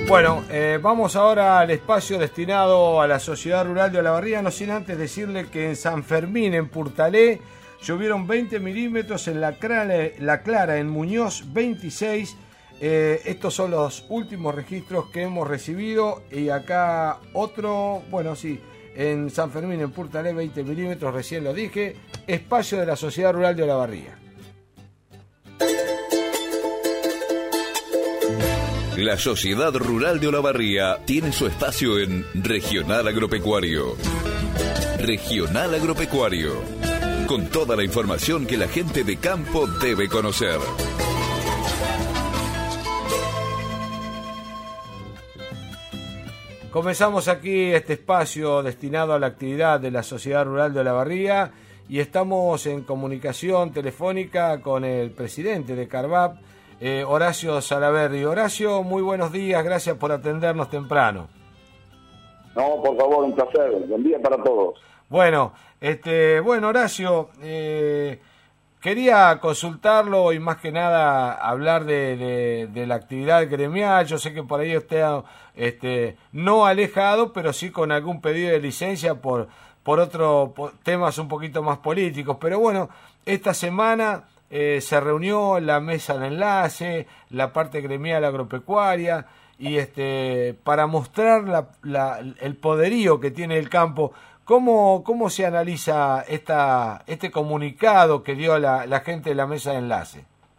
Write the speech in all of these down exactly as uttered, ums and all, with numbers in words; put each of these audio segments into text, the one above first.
Bueno, eh, vamos ahora al espacio destinado a la Sociedad Rural de Olavarría, no sin antes decirle que en San Fermín, en Purtalé, llovieron veinte milímetros, en La Clara, La Clara en Muñoz veintiséis. Eh, estos son los últimos registros que hemos recibido. Y acá otro, bueno, sí, en San Fermín, en Purtalé, veinte milímetros, recién lo dije. Espacio de la Sociedad Rural de Olavarría. La Sociedad Rural de Olavarría tiene su espacio en Regional Agropecuario. Regional Agropecuario, con toda la información que la gente de campo debe conocer. Comenzamos aquí este espacio destinado a la actividad de la Sociedad Rural de Olavarría y estamos en comunicación telefónica con el presidente de Carvap, Eh, Horacio Salaverry. Horacio, muy buenos días, gracias por atendernos temprano. No, por favor, un placer, buen día para todos. Bueno, este, bueno Horacio, eh, quería consultarlo y más que nada hablar de, de, de la actividad gremial. Yo sé que por ahí usted este, no alejado, pero sí con algún pedido de licencia por, por otros temas un poquito más políticos, pero bueno, esta semana Eh, se reunió la mesa de enlace, la parte gremial agropecuaria, y este para mostrar la, la, el poderío que tiene el campo. ¿Cómo, cómo se analiza esta, este comunicado que dio la, la gente de la mesa de enlace?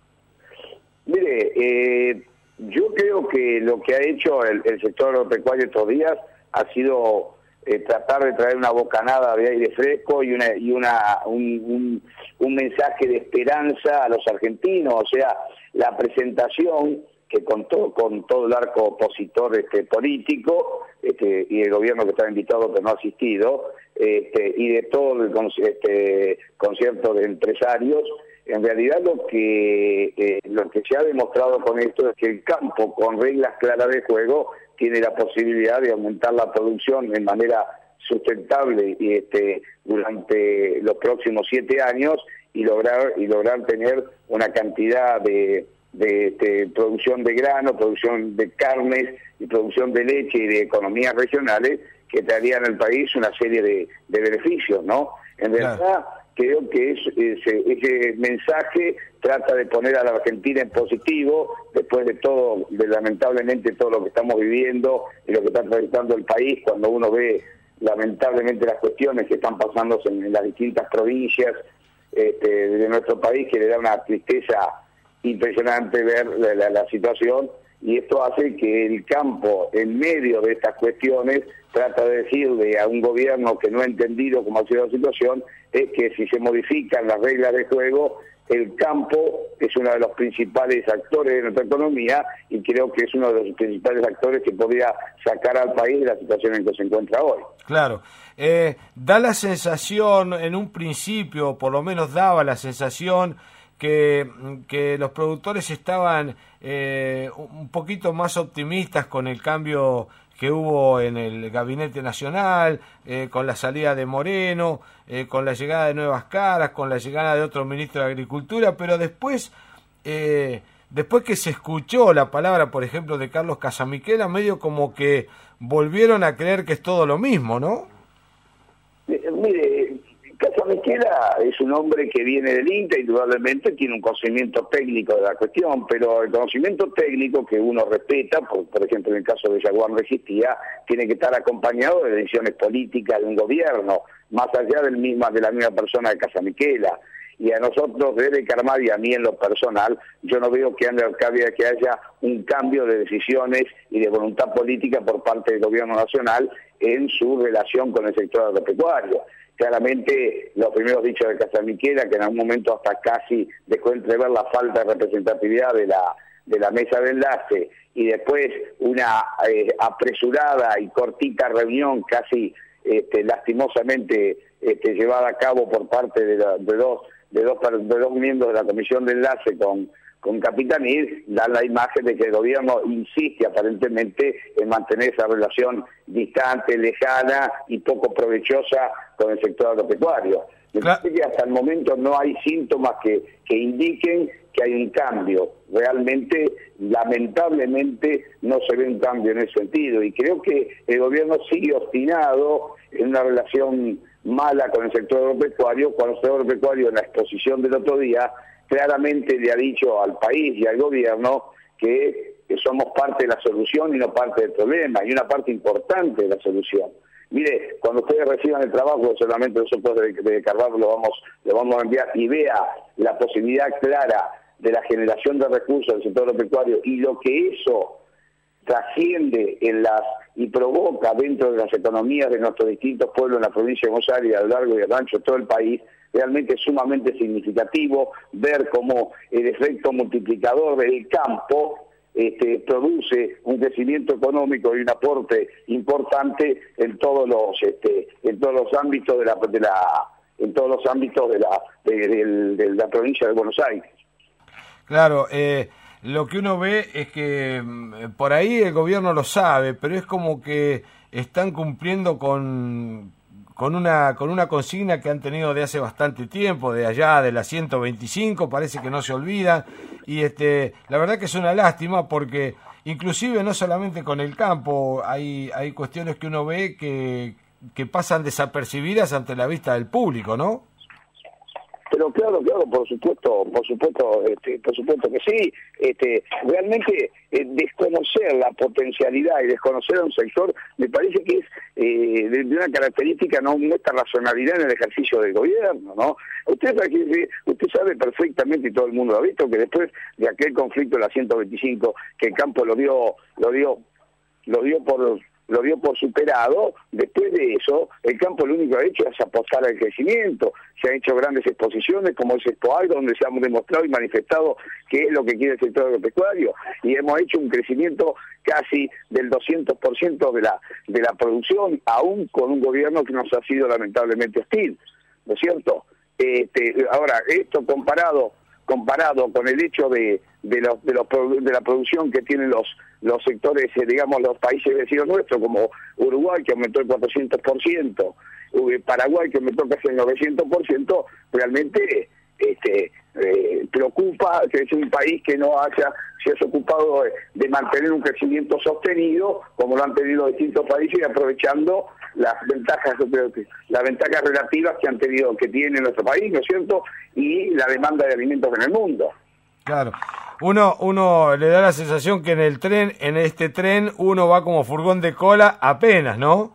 Mire, eh, yo creo que lo que ha hecho el, el sector agropecuario estos días ha sido Eh, tratar de traer una bocanada de aire fresco y una y una un, un, un mensaje de esperanza a los argentinos. O sea, la presentación que contó con todo el arco opositor este político este, y el gobierno que estaba invitado pero no ha asistido, este, y de todo el este, concierto de empresarios. En realidad lo que eh, lo que se ha demostrado con esto es que el campo, con reglas claras de juego, tiene la posibilidad de aumentar la producción de manera sustentable y este durante los próximos siete años y lograr y lograr tener una cantidad de, de, de producción de grano, producción de carnes y producción de leche y de economías regionales que traerían al país una serie de, de beneficios, ¿no? En verdad, claro. Creo que es, ese, ese mensaje trata de poner a la Argentina en positivo, después de todo, de lamentablemente todo lo que estamos viviendo y lo que está atravesando el país, cuando uno ve lamentablemente las cuestiones que están pasando en, en las distintas provincias este, de nuestro país, que le da una tristeza impresionante ver la, la, la situación, y esto hace que el campo, en medio de estas cuestiones, trata de decirle a un gobierno que no ha entendido cómo ha sido la situación, es que si se modifican las reglas de juego, el campo es uno de los principales actores de nuestra economía y creo que es uno de los principales actores que podría sacar al país de la situación en que se encuentra hoy. Claro. Eh, da la sensación, en un principio, por lo menos daba la sensación, que, que los productores estaban eh, un poquito más optimistas con el cambio que hubo en el Gabinete Nacional, eh, con la salida de Moreno, eh, con la llegada de nuevas caras, con la llegada de otro ministro de Agricultura, pero después, eh, después que se escuchó la palabra, por ejemplo, de Carlos Casamiquela, medio como que volvieron a creer que es todo lo mismo, ¿no? Mire, Casamiquela es un hombre que viene del INTA, indudablemente tiene un conocimiento técnico de la cuestión, pero el conocimiento técnico que uno respeta, por, por ejemplo en el caso de Yaguán no existía, tiene que estar acompañado de decisiones políticas de un gobierno, más allá del misma, de la misma persona de Casamiquela. Y a nosotros, desde Carmad y a mí en lo personal, yo no veo que haya, que haya un cambio de decisiones y de voluntad política por parte del gobierno nacional en su relación con el sector agropecuario. Claramente los primeros dichos de Casamiquela, que en algún momento hasta casi dejó entrever la falta de representatividad de la de la mesa de enlace, y después una eh, apresurada y cortita reunión casi este, lastimosamente este, llevada a cabo por parte de, la, de dos de dos de dos miembros de la comisión de enlace con con Capitanil, da la imagen de que el gobierno insiste aparentemente en mantener esa relación distante, lejana y poco provechosa con el sector agropecuario. Me parece que hasta el momento no hay síntomas que, que indiquen que hay un cambio. Realmente, lamentablemente, no se ve un cambio en ese sentido. Y creo que el gobierno sigue obstinado en una relación mala con el sector agropecuario, cuando el sector agropecuario, en la exposición del otro día, claramente le ha dicho al país y al gobierno que, que somos parte de la solución y no parte del problema, y una parte importante de la solución. Mire, cuando ustedes reciban el trabajo, solamente nosotros de, de Carvalho lo vamos, lo vamos a enviar, y vea la posibilidad clara de la generación de recursos del sector agropecuario y lo que eso trasciende en las y provoca dentro de las economías de nuestros distintos pueblos en la provincia de Buenos Aires, a lo largo y a lo ancho de todo el país, realmente es sumamente significativo ver cómo el efecto multiplicador del campo Este, produce un crecimiento económico y un aporte importante en todos los este, en todos los ámbitos de la, de la en todos los ámbitos de la de, de, de la provincia de Buenos Aires. Claro, eh, lo que uno ve es que por ahí el gobierno lo sabe, pero es como que están cumpliendo con con una con una consigna que han tenido de hace bastante tiempo, de allá de la ciento veinticinco, parece que no se olvida, y este la verdad que es una lástima porque inclusive no solamente con el campo, hay hay cuestiones que uno ve que, que pasan desapercibidas ante la vista del público, ¿no? Pero claro, claro, por supuesto, por supuesto, este, por supuesto que sí. Este, realmente eh, desconocer la potencialidad y desconocer a un sector me parece que es eh, de, de una característica no nuestra racionalidad en el ejercicio del gobierno, ¿no? Usted sabe, usted sabe perfectamente, y todo el mundo lo ha visto, que después de aquel conflicto de la ciento veinticinco, que el campo lo dio, lo dio, lo dio por lo dio por superado. Después de eso, el campo lo único que ha hecho es apostar al crecimiento. Se han hecho grandes exposiciones, como es Expo Agro, donde se ha demostrado y manifestado qué es lo que quiere el sector agropecuario, y hemos hecho un crecimiento casi del doscientos por ciento de la de la producción, aún con un gobierno que nos ha sido lamentablemente hostil, ¿no es cierto? Este, ahora, esto comparado comparado con el hecho de de los de los de la producción que tienen los los sectores, eh, digamos, los países vecinos nuestros, como Uruguay, que aumentó el cuatrocientos por ciento, Paraguay, que aumentó casi el novecientos por ciento, realmente este eh, preocupa que es un país que no haya se haya ocupado de, de mantener un crecimiento sostenido, como lo han tenido distintos países, y aprovechando las ventajas las ventajas relativas que han tenido que tiene nuestro país, ¿no es cierto?, y la demanda de alimentos en el mundo. Claro. Uno uno le da la sensación que en el tren, en este tren, uno va como furgón de cola apenas, ¿no?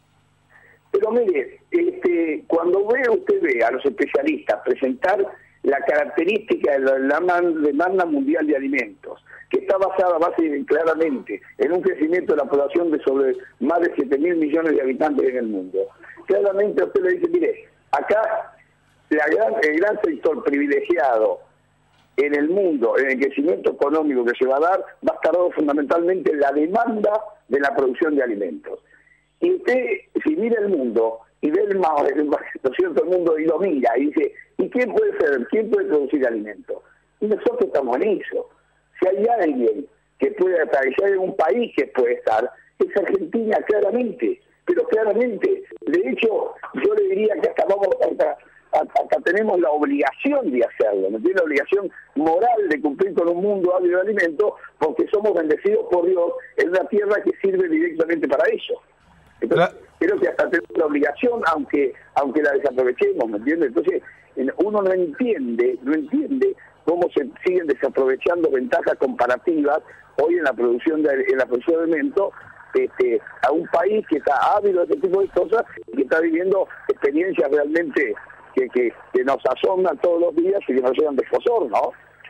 Pero mire, este, cuando ve usted ve a los especialistas presentar la característica de la, la demanda mundial de alimentos, que está basada base, claramente en un crecimiento de la población de sobre más de siete mil millones de habitantes en el mundo, claramente usted le dice, mire, acá la gran, el gran sector privilegiado en el mundo, en el crecimiento económico que se va a dar, va a estar dado fundamentalmente en la demanda de la producción de alimentos. Y usted, si mira el mundo, y ve el mapa, ¿no es cierto?, el mundo, y lo mira, y dice, ¿y quién puede ser? ¿Quién puede producir alimentos? Y nosotros estamos en eso. Si hay alguien que puede estar, si hay un país que puede estar, es Argentina, claramente, pero claramente. De hecho, yo le diría que hasta vamos a... Acá tenemos la obligación de hacerlo, ¿no? Tiene la obligación moral de cumplir con un mundo ávido de alimentos, porque somos bendecidos por Dios en una tierra que sirve directamente para eso. Entonces, la... creo que hasta tenemos la obligación, aunque aunque la desaprovechemos, ¿me entiendes? Entonces, uno no entiende, no entiende cómo se siguen desaprovechando ventajas comparativas hoy en la producción de en la producción de alimentos, este, a un país que está ávido de este tipo de cosas y que está viviendo experiencias realmente Que, que, que nos asombran todos los días y que nos llevan de escozor, ¿no?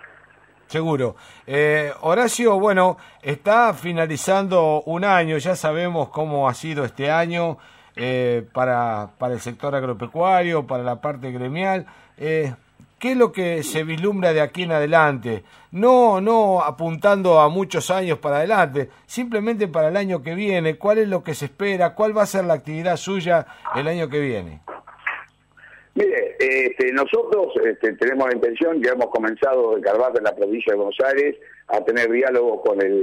Seguro. Eh, Horacio, bueno, está finalizando un año, ya sabemos cómo ha sido este año eh, para, para el sector agropecuario, para la parte gremial. Eh, ¿Qué es lo que se vislumbra de aquí en adelante? No, no apuntando a muchos años para adelante, simplemente para el año que viene. ¿Cuál es lo que se espera? ¿Cuál va a ser la actividad suya el año que viene? Mire, este, nosotros este, tenemos la intención, ya hemos comenzado de Carvalho en la provincia de Buenos Aires, a tener diálogo con el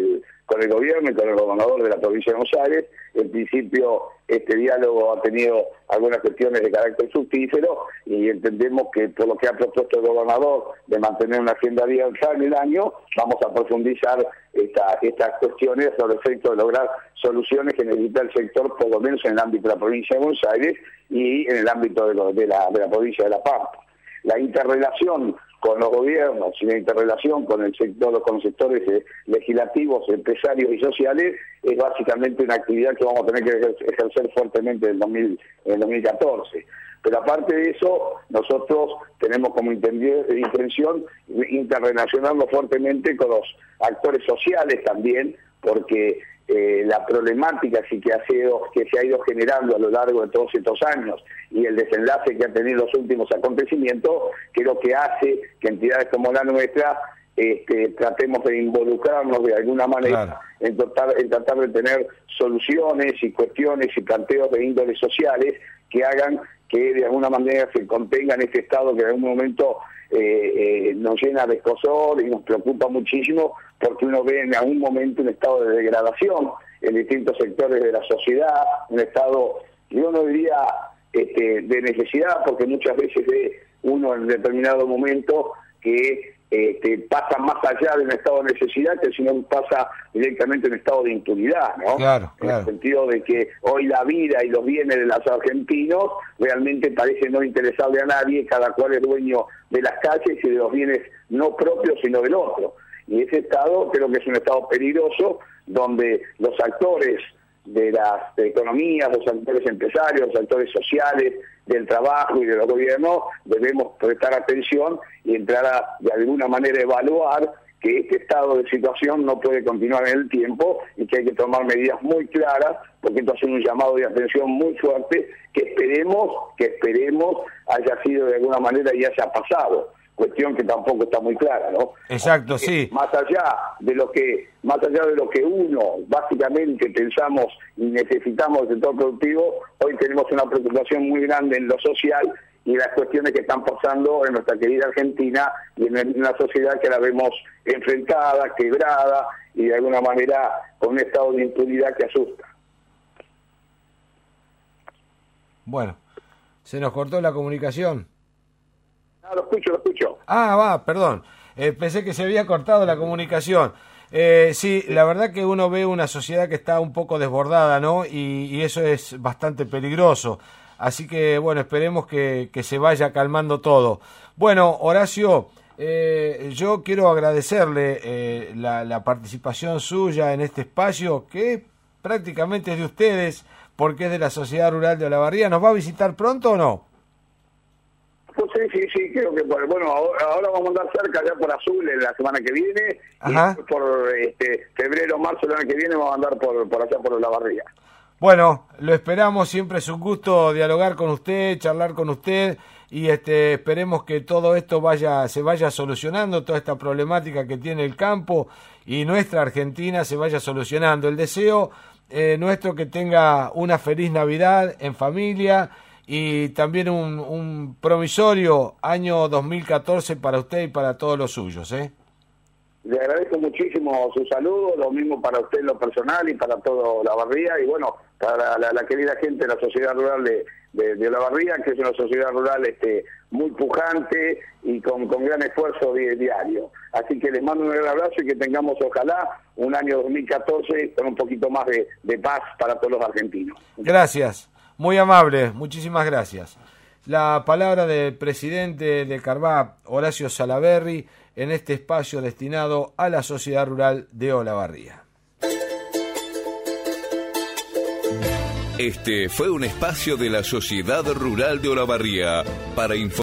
con el gobierno y con el gobernador de la provincia de Buenos Aires. En principio, este diálogo ha tenido algunas cuestiones de carácter fructífero y entendemos que por lo que ha propuesto el gobernador de mantener una agenda abierta en el año, vamos a profundizar esta, estas cuestiones sobre el efecto de lograr soluciones que necesita el sector, por lo menos en el ámbito de la provincia de Buenos Aires y en el ámbito de, lo, de, la, de la provincia de La Pampa. La interrelación con los gobiernos y la interrelación con el sector, con los sectores eh, legislativos, empresarios y sociales es básicamente una actividad que vamos a tener que ejercer fuertemente en el, dos mil, en el dos mil catorce. Pero aparte de eso, nosotros tenemos como intención interrelacionarnos fuertemente con los actores sociales también, porque eh, la problemática sí que ha sido, que se ha ido generando a lo largo de todos estos años y el desenlace que han tenido los últimos acontecimientos, que es lo que hace que entidades como la nuestra este, tratemos de involucrarnos de alguna manera, claro, en, tratar, en tratar de tener soluciones y cuestiones y planteos de índole sociales que hagan que de alguna manera se contengan este estado que en algún momento eh, eh, nos llena de escozor y nos preocupa muchísimo, porque uno ve en algún momento un estado de degradación en distintos sectores de la sociedad, un estado, yo no diría este, de necesidad, porque muchas veces ve uno en determinado momento que este, pasa más allá de un estado de necesidad, que sino pasa directamente a un estado de impunidad, ¿no? Claro, en claro. el sentido de que hoy la vida y los bienes de los argentinos realmente parece no interesarle a nadie, cada cual es dueño de las calles y de los bienes no propios sino del otro. Y ese estado creo que es un estado peligroso, donde los actores de las economías, los actores empresarios, los actores sociales, del trabajo y de los gobiernos, debemos prestar atención y entrar a, de alguna manera, evaluar que este estado de situación no puede continuar en el tiempo y que hay que tomar medidas muy claras, porque esto es un llamado de atención muy fuerte que esperemos, que esperemos haya sido de alguna manera y haya pasado. Cuestión que tampoco está muy clara, ¿no? Exacto, Porque sí. Más allá de lo que, más allá de lo que uno básicamente pensamos y necesitamos del sector productivo, hoy tenemos una preocupación muy grande en lo social y las cuestiones que están pasando en nuestra querida Argentina y en una sociedad que la vemos enfrentada, quebrada y de alguna manera con un estado de impunidad que asusta. Bueno, se nos cortó la comunicación. Ah, lo escucho, lo escucho. Ah, va, perdón. Eh, pensé que se había cortado la comunicación. Eh, sí, la verdad que uno ve una sociedad que está un poco desbordada, ¿no? Y, y eso es bastante peligroso. Así que, bueno, esperemos que, que se vaya calmando todo. Bueno, Horacio, eh, yo quiero agradecerle eh, la, la participación suya en este espacio, que prácticamente es de ustedes, porque es de la Sociedad Rural de Olavarría. ¿Nos va a visitar pronto o no? Pues sí, sí, sí, creo que por, bueno, ahora, ahora vamos a andar cerca ya por Azul en la semana que viene. Ajá. Y por este, febrero, marzo del año que viene vamos a andar por, por allá por Olavarría. Bueno, lo esperamos, siempre es un gusto dialogar con usted, charlar con usted y este esperemos que todo esto vaya se vaya solucionando, toda esta problemática que tiene el campo y nuestra Argentina se vaya solucionando. El deseo eh, nuestro que tenga una feliz Navidad en familia y también un, un promisorio año dos mil catorce para usted y para todos los suyos, ¿eh? Le agradezco muchísimo su saludo, lo mismo para usted en lo personal y para todo Olavarría y bueno, para la, la querida gente de la Sociedad Rural de, de, de Olavarría, que es una sociedad rural este muy pujante y con, con gran esfuerzo di, diario. Así que les mando un gran abrazo y que tengamos ojalá un año dos mil catorce con un poquito más de, de paz para todos los argentinos. Gracias, muy amable, muchísimas gracias. La palabra del presidente de Carvap, Horacio Salaverry, en este espacio destinado a la Sociedad Rural de Olavarría. Este fue un espacio de la Sociedad Rural de Olavarría para informar.